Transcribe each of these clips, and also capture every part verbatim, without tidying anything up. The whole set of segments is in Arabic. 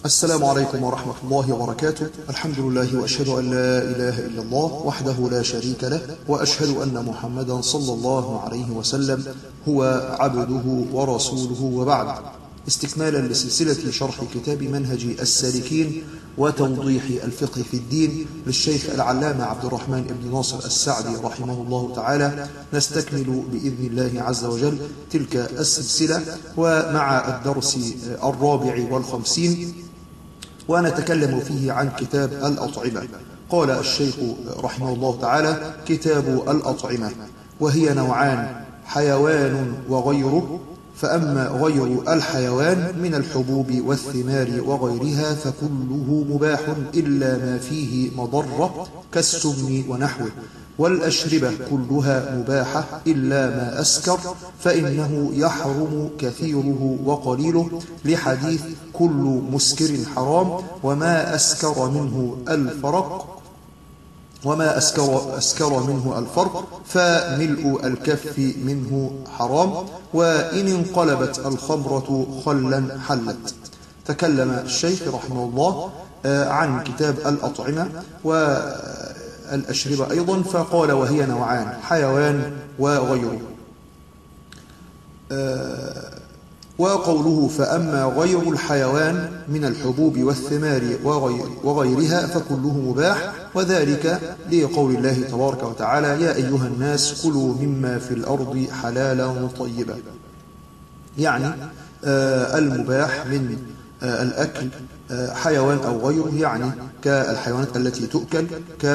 السلام عليكم ورحمة الله وبركاته. الحمد لله وأشهد أن لا إله إلا الله وحده لا شريك له، وأشهد أن محمدا صلى الله عليه وسلم هو عبده ورسوله، وبعد. استكمالا لسلسلة شرح كتاب منهج السالكين وتوضيح الفقه في الدين للشيخ العلامة عبد الرحمن بن ناصر السعدي رحمه الله تعالى، نستكمل بإذن الله عز وجل تلك السلسلة ومع الدرس الرابع والخمسين، ونتكلم فيه عن كتاب الأطعمة. قال الشيخ رحمه الله تعالى: كتاب الأطعمة، وهي نوعان: حيوان وغيره. فأما غير الحيوان من الحبوب والثمار وغيرها فكله مباح إلا ما فيه مضرة كالسم ونحوه، والأشربة كلها مباحة إلا ما أسكر، فإنه يحرم كثيره وقليله، لحديث كل مسكر حرام، وما أسكر منه الفرق وما أسكر, أسكر منه الفرق فملء الكف منه حرام، وإن انقلبت الخمرة خلا حلت. تكلم الشيخ رحمه الله عن كتاب الأطعمة والأشربة أيضا، فقال: وهي نوعان: حيوان وغيره. وقوله: فأما غير الحيوان من الحبوب والثمار وغيرها فكله مباح، وذلك لقول الله تبارك وتعالى: يا أيها الناس كلوا مما في الأرض حلالا طيبا. يعني المباح من الأكل حيوان أو غيره، يعني كالحيوانات التي تؤكل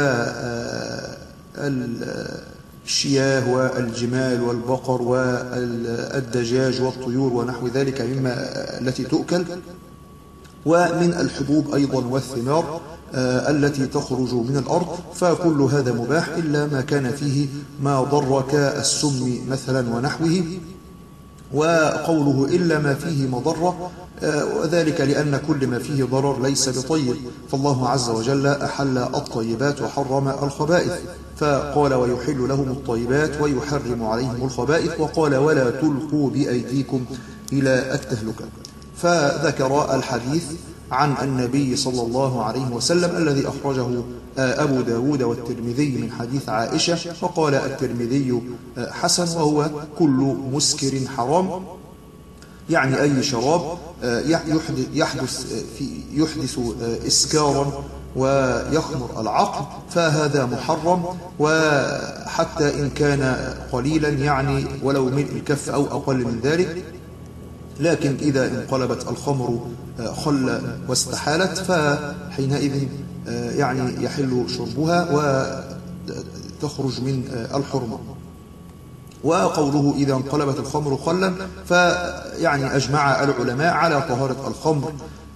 كالشياه والجمال والبقر والدجاج والطيور ونحو ذلك مما التي تؤكل، ومن الحبوب أيضا والثمار التي تخرج من الأرض، فكل هذا مباح إلا ما كان فيه ما ضر كالسم مثلا ونحوه. وقوله إلا ما فيه مضرة، وذلك لأن كل ما فيه ضرر ليس بطيب، فالله عز وجل أحل الطيبات وحرم الخبائث، فقال: ويحل لهم الطيبات ويحرم عليهم الخبائث، وقال: ولا تلقوا بأيديكم إلى التهلكة. فذكر الحديث عن النبي صلى الله عليه وسلم الذي أخرجه أبو داود والترمذي من حديث عائشة، وقال الترمذي: حسن، وهو كل مسكر حرام، يعني أي شراب يحدث, يحدث إسكارا ويخمر العقل فهذا محرم، وحتى إن كان قليلا، يعني ولو ملء الكف أو أقل من ذلك. لكن إذا انقلبت الخمر خلا واستحالت فحينئذ يعني يحل شربها وتخرج من الحرمة. وقوله إذا انقلبت الخمر خلا، فيعني أجمع العلماء على طهارة الخمر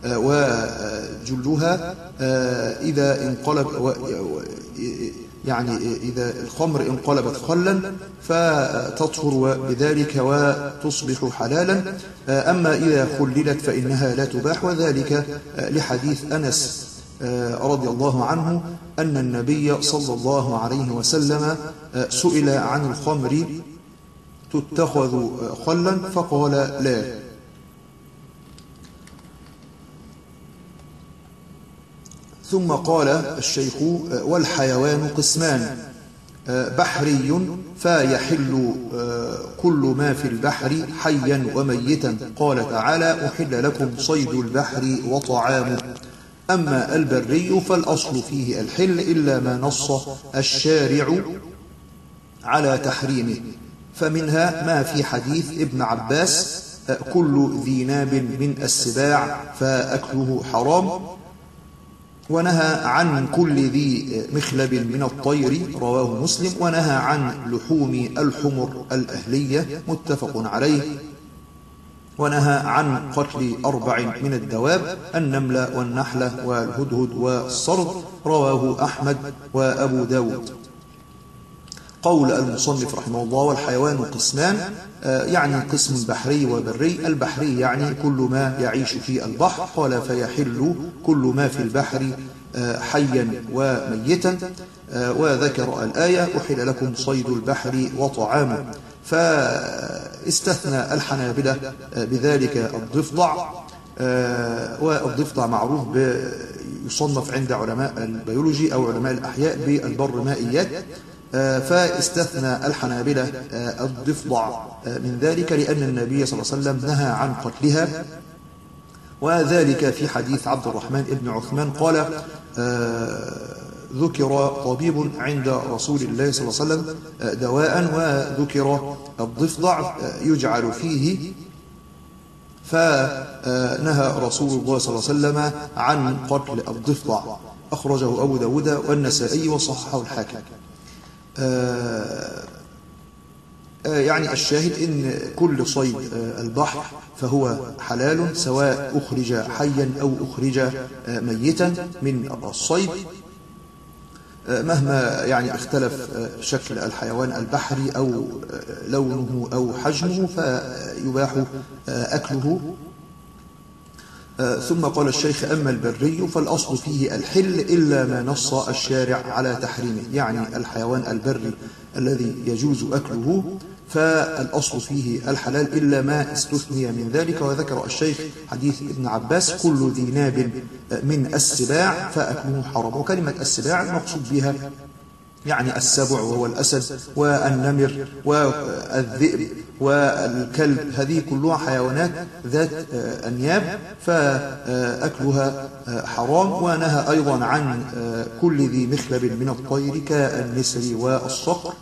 وجلها إذا انقلب، يعني إذا الخمر انقلبت خلا فتطهر بذلك وتصبح حلالا. أما إذا خللت فإنها لا تباح، وذلك لحديث أنس رضي الله عنه أن النبي صلى الله عليه وسلم سئل عن الخمر تتخذ خلا فقال: لا. ثم قال الشيخ: والحيوان قسمان: بحري فيحل كل ما في البحر حيا وميتا، قال تعالى: أحل لكم صيد البحر وطعامه. أما البري فالأصل فيه الحل إلا ما نص الشارع على تحريمه، فمنها ما في حديث ابن عباس: كل ذي ناب من السباع فأكله حرام، ونهى عن كل ذي مخلب من الطير، رواه مسلم، ونهى عن لحوم الحمر الأهلية، متفق عليه، ونهى عن قتل أربع من الدواب: النملة والنحلة والهدهد والصرد، رواه أحمد وأبو داود. قول المصنف رحمه الله: والحيوان قسمان، يعني قسم بحري وبري. البحري يعني كل ما يعيش في البحر، قال: فيحل كل ما في البحر حيا وميتا، وذكر الآية: أحل لكم صيد البحر وطعامه. فاستثنى الحنابلة بذلك الضفدع، والضفدع معروف يصنف عند علماء البيولوجي أو علماء الأحياء بالبرمائيات، فاستثنى الحنابلة الضفدع من ذلك لأن النبي صلى الله عليه وسلم نهى عن قتلها، وذلك في حديث عبد الرحمن بن عثمان قال ذكر طبيب عند رسول الله صلى الله عليه وسلم دواء وذكر الضفدع يجعل فيه، فنهى رسول الله صلى الله عليه وسلم عن قتل الضفدع. أخرجه أبو داود والنسائي وصححه الحاكم. يعني الشاهد إن كل صيد البحر فهو حلال سواء أخرج حيا أو أخرج ميتا من الصيد، مهما يعني اختلف شكل الحيوان البحري أو لونه أو حجمه فيباح أكله. ثم قال الشيخ أما البري فالأصل فيه الحل إلا ما نص الشارع على تحريمه، يعني الحيوان البري الذي يجوز أكله فالأصل فيه الحلال إلا ما استثني من ذلك. وذكر الشيخ حديث ابن عباس كل ذي ناب من السباع فأكله حرام. وكلمة السباع المقصود بها يعني السبع وهو الأسد والنمر والذئب والكلب، هذه كلها حيوانات ذات أنياب فأكلها حرام. ونهى أيضا عن كل ذي مخلب من الطير كالنسر والصقر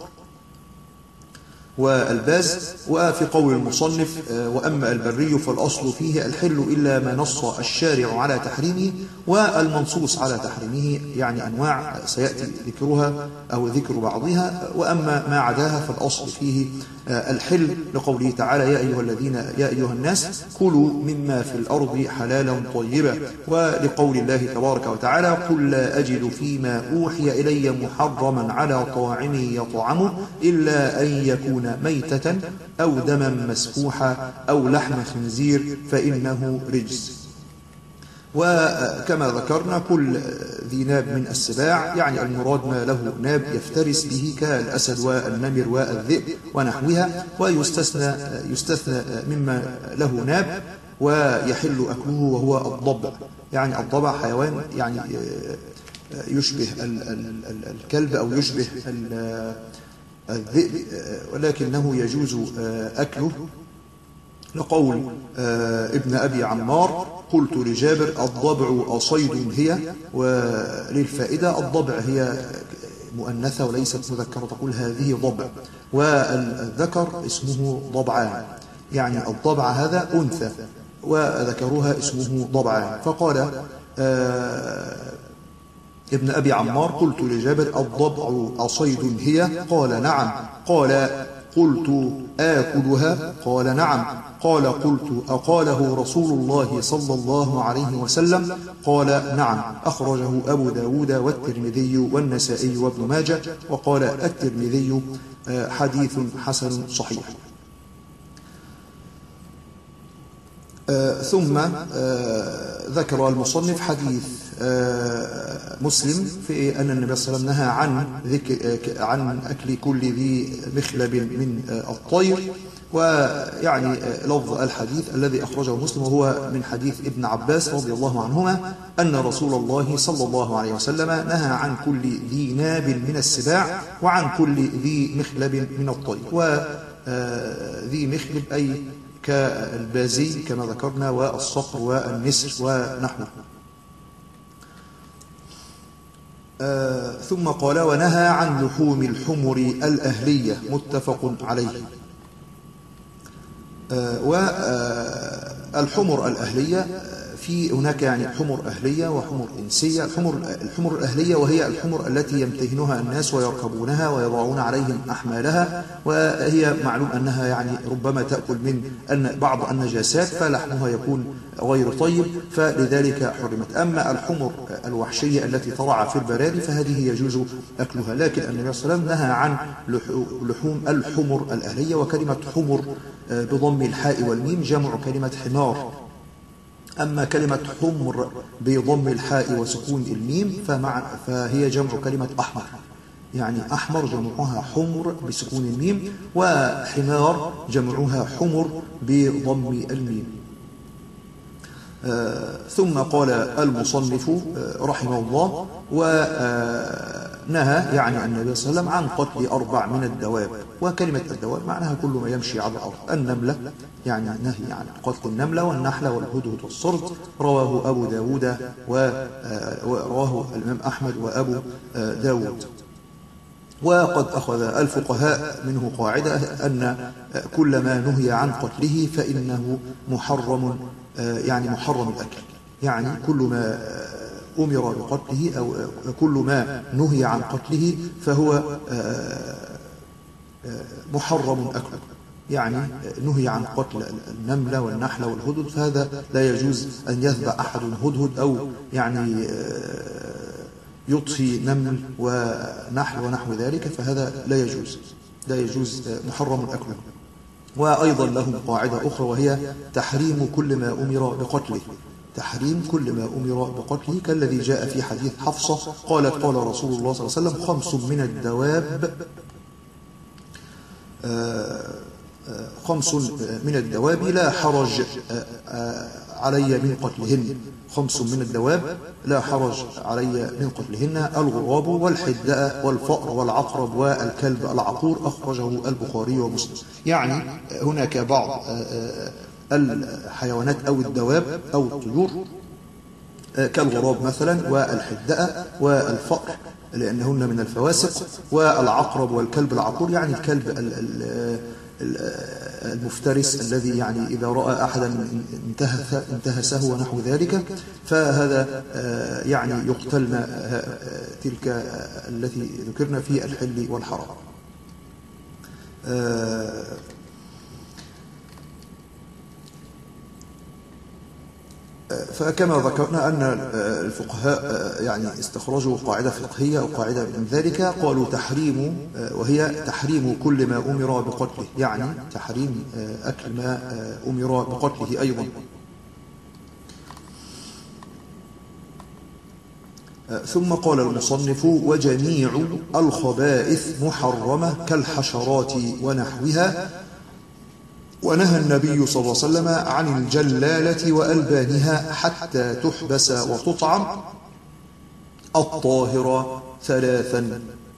والباز. وفي قول المصنف وأما البري فالأصل فيه الحل إلا ما نص الشارع على تحريمه، والمنصوص على تحريمه يعني أنواع سيأتي ذكرها أو ذكر بعضها، وأما ما عداها فالأصل فيه الحل لقوله تعالى يا أيها الذين يا أيها الناس كلوا مما في الأرض حلالا طيبا، ولقول الله تبارك وتعالى قل لا أجد فيما أوحي إلي محرما على طاعم يطعمه إلا أن يكون ميتة أو دما مسفوحا أو لحم خنزير فإنه رجس. وكما ذكرنا كل ذي ناب من السباع يعني المراد ما له ناب يفترس به كالأسد والنمر والذئب ونحوها، ويستثنى يستثنى مما له ناب ويحل أكله وهو الضبع. يعني الضبع حيوان يعني يشبه الكلب أو يشبه الذئب ولكنه يجوز أكله، لقول ابن أبي عمار قلت لجابر الضبع أصيد هي، وللفائدة الضبع هي مؤنثة وليست مذكرة تقول هذه ضبع، والذكر اسمه ضبعان، يعني الضبع هذا أنثى وذكرها اسمه ضبعان. فقال ابن أبي عمار قلت لجابر الضبع أصيد هي؟ قال نعم. قال قلت آكلها؟ قال نعم. قال قلت أقاله رسول الله صلى الله عليه وسلم؟ قال نعم. أخرجه أبو داود والترمذي والنسائي وابن ماجه، وقال الترمذي حديث حسن صحيح. ثم ذكر المصنف حديث مسلم في أن النبي صلى الله عليه وسلم نهى عن ذكر عن أكل كل ذي مخلب من الطير، ويعني لفظ الحديث الذي أخرجه مسلم وهو من حديث ابن عباس رضي الله عنهما أن رسول الله صلى الله عليه وسلم نهى عن كل ذي ناب من السباع وعن كل ذي مخلب من الطير. وذي مخلب أي كالبازي كما ذكرنا والصقر والنسر ونحوه. آه ثم قال ونهى عن لحوم الحمر الأهلية متفق عليه. آه والحمر الأهلية في هناك يعني حمر أهلية وحمر إنسية. الحمر الحمر الأهلية وهي الحمر التي يمتهنها الناس ويركبونها ويضعون عليهم أحمالها، وهي معلوم أنها يعني ربما تأكل من أن بعض النجاسات فلحمها يكون غير طيب فلذلك حرمت. أما الحمر الوحشية التي ترعى في البراري فهذه يجوز أكلها، لكن النبي صلى الله عليه وسلم نهى عن لحوم الحمر الأهلية. وكلمة حمر بضم الحاء والميم جمع كلمة حمار، أما كلمة حمر بضم الحاء وسكون الميم فمع فهي جمع كلمة أحمر، يعني أحمر جمعها حمر بسكون الميم، وحمار جمعها حمر بضم الميم. ثم قال المصنف رحمه الله: ونهى يعني النبي صلى الله عليه وسلم عن قتل أربع من الدواب. وكلمة الدواب معناها كل ما يمشي على الأرض. النملة يعني نهي عن قتل النملة والنحلة والهدهد والصرد. رواه أبو داود ورواه الإمام أحمد وأبو داود. وقد أخذ الفقهاء منه قاعدة أن كل ما نهي عن قتله فإنه محرم، يعني محرم الأكل. يعني كل ما أمر بقتله أو كل ما نهي عن قتله فهو محرم أكله. يعني نهي عن قتل النملة والنحلة والهدهد، فهذا لا يجوز أن يذبح أحد هدهد أو يعني يطفي نمل ونحل ونحو ذلك، فهذا لا يجوز لا يجوز محرم أكله. وأيضا لهم قاعدة أخرى وهي تحريم كل ما أمر بقتله. تحريم كل ما أمر بقتله كالذي جاء في حديث حفصة قالت: قال رسول الله صلى الله عليه وسلم: خمس من الدواب خمس من الدواب لا حرج علي من قتلهن. خمس من الدواب لا حرج علي من قتلهن: الغراب والحداء والفأر والعقرب والكلب العقور. أخرجه البخاري ومسلم. يعني هناك بعض الحيوانات أو الدواب أو الطيور كالغراب مثلا والحداء والفأر لأنهن من الفواسق، والعقرب والكلب العقور يعني الكلب المفترس الذي يعني إذا رأى أحدا انتهسه ونحو ذلك، فهذا يعني يقتلن تلك التي ذكرنا في الحل والحرام. فكما ذكرنا أن الفقهاء يعني استخرجوا قاعدة فقهية أو قاعدة من ذلك، قالوا تحريم، وهي تحريم كل ما أمر بقتله، يعني تحريم أكل ما أمر بقتله أيضا. ثم قال المصنف: وجميع الخبائث محرمة كالحشرات ونحوها. ونهى النبي صلى الله عليه وسلم عن الجلالة وألبانها حتى تحبس وتطعم الطاهرة ثلاثا.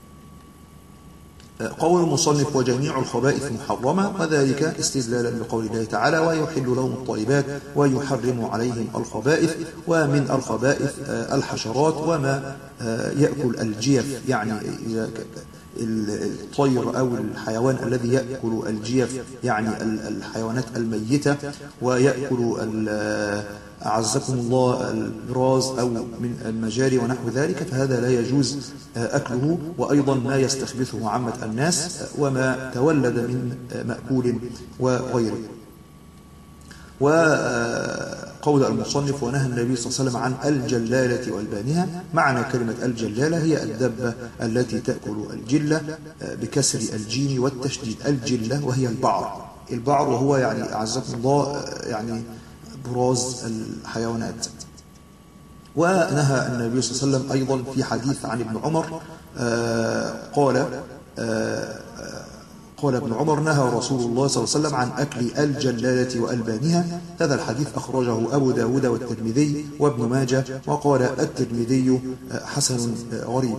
قول المصنف: وجميع الخبائث محرمة، وذلك استدلالا بقول الله تعالى: ويحل لهم الطيبات ويحرم عليهم الخبائث. ومن الخبائث الحشرات وما يأكل الجيف، يعني الطير أو الحيوان الذي يأكل الجيف يعني الحيوانات الميتة، ويأكل أعزكم الله البراز أو من المجاري ونحو ذلك، فهذا لا يجوز أكله. وأيضا ما يستخبثه عامة الناس وما تولد من مأكول وغيره. وقول المصنف: ونهى النبي صلى الله عليه وسلم عن الجلالة وألبانها. معنى كلمة الجلالة هي الدبة التي تأكل الجلة بكسر الجيم والتشديد، الجلة، وهي البعر. البعر وهو يعني أعزكم الله يعني براز الحيوانات. ونهى النبي صلى الله عليه وسلم أيضا في حديث عن ابن عمر قال قال ابن عمر: نهى رسول الله صلى الله عليه وسلم عن أكل الجلالة وألبانها. هذا الحديث أخرجه أبو داود والترمذي وابن ماجه، وقال الترمذي حسن غريب.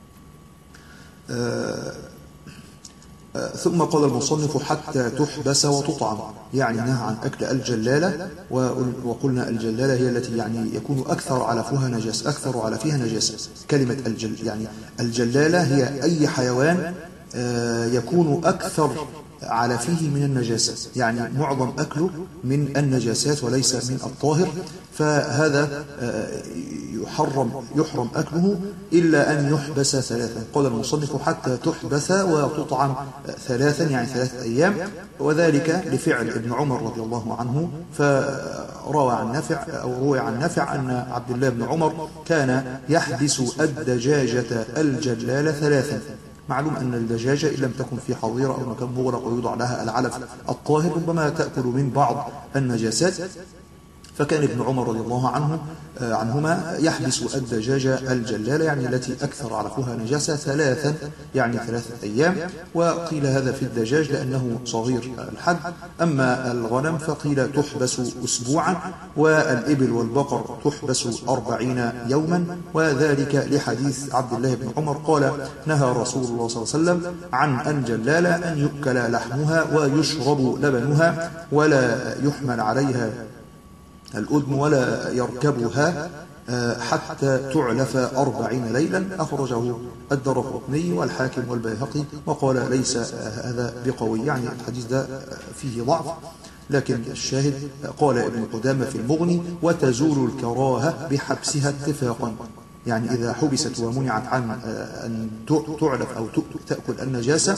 ثم قال المصنف: حتى تحبس وتطعم، يعني نهى عن أكل الجلالة. وقلنا الجلالة هي التي يعني يكون أكثر علفها نجاسة، أكثر علفها نجاسة. كلمة الجل يعني الجلالة هي أي حيوان يكون أكثر علفه من النجاسة، يعني معظم أكله من النجاسات وليس من الطاهر، فهذا يحرم يحرم أكله إلا أن يحبس ثلاثا. قال المصنف: حتى تحبس وتطعم ثلاثا، يعني ثلاثة أيام. وذلك لفعل ابن عمر رضي الله عنه، فروى عن نافع أو روى عن نافع أن عبد الله بن عمر كان يحبس الدجاجة الجلالة ثلاثا. معلوم أن الدجاجة إن لم تكن في حظيرة أو مكان مغلق ويوضع لها العلف الطاهر ربما تأكل من بعض النجاسات، فكان ابن عمر رضي الله عنه عنهما يحبس الدجاجة الجلالة يعني التي أكثر علفها نجاسة ثلاثا يعني ثلاثة أيام، وقيل هذا في الدجاج لأنه صغير الحد. أما الغنم فقيل تحبس أسبوعا، والإبل والبقر تحبس أربعين يوما، وذلك لحديث عبد الله بن عمر قال نهى رسول الله صلى الله عليه وسلم عن الجلالة أن يؤكل لحمها ويشرب لبنها ولا يحمل عليها الأدم ولا يركبها حتى تعلف أربعين ليلا. أخرجه الدارقطني والحاكم والبيهقي وقال ليس هذا بقوي، يعني الحديث ده فيه ضعف، لكن الشاهد قال ابن قدامة في المغني وتزول الكراهة بحبسها اتفاقا، يعني إذا حبست ومنعت عن أن تعلف أو تأكل النجاسة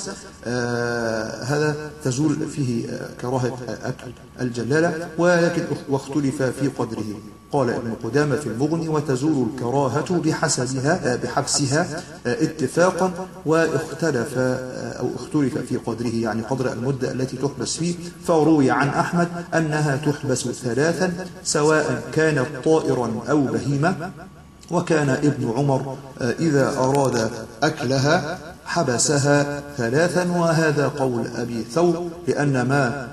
هذا تزول فيه كراهة أكل الجلالة، ولكن واختلف في قدره. قال ابن قدامة في المغني وتزول الكراهة بحسبها بحبسها اتفاقا، واختلف أو اختلف في قدره يعني قدر المدة التي تحبس فيه. فروي عن أحمد أنها تحبس ثلاثا سواء كانت طائرا أو بهيمة، وكان ابن عمر إذا أراد أكلها حبسها ثلاثا، وهذا قول أبي ثور، لأن ما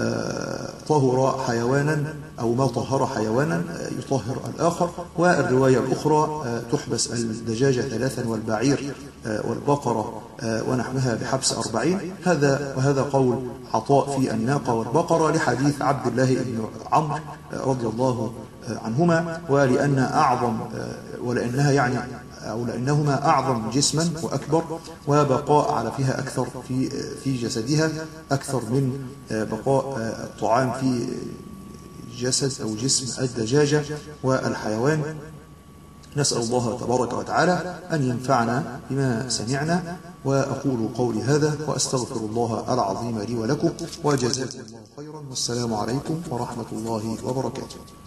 طهر حيوانا أو ما طهر حيوانا يطهر الآخر. والرواية الأخرى تحبس الدجاجة ثلاثا والبعير والبقرة ونحوها بحبس أربعين، هذا وهذا قول عطاء في الناقة والبقرة لحديث عبد الله بن عمرو رضي الله عنهما، ولأن أعظم ولأنها يعني أو لأنهما أعظم جسما وأكبر، وبقاء على فيها أكثر في في جسدها أكثر من بقاء الطعام في جسد أو جسم الدجاجة والحيوان. نسأل الله تبارك وتعالى أن ينفعنا بما سمعنا، وأقول قولي هذا وأستغفر الله العظيم لي ولكم، وجزاكم الله خيرا، والسلام عليكم ورحمة الله وبركاته.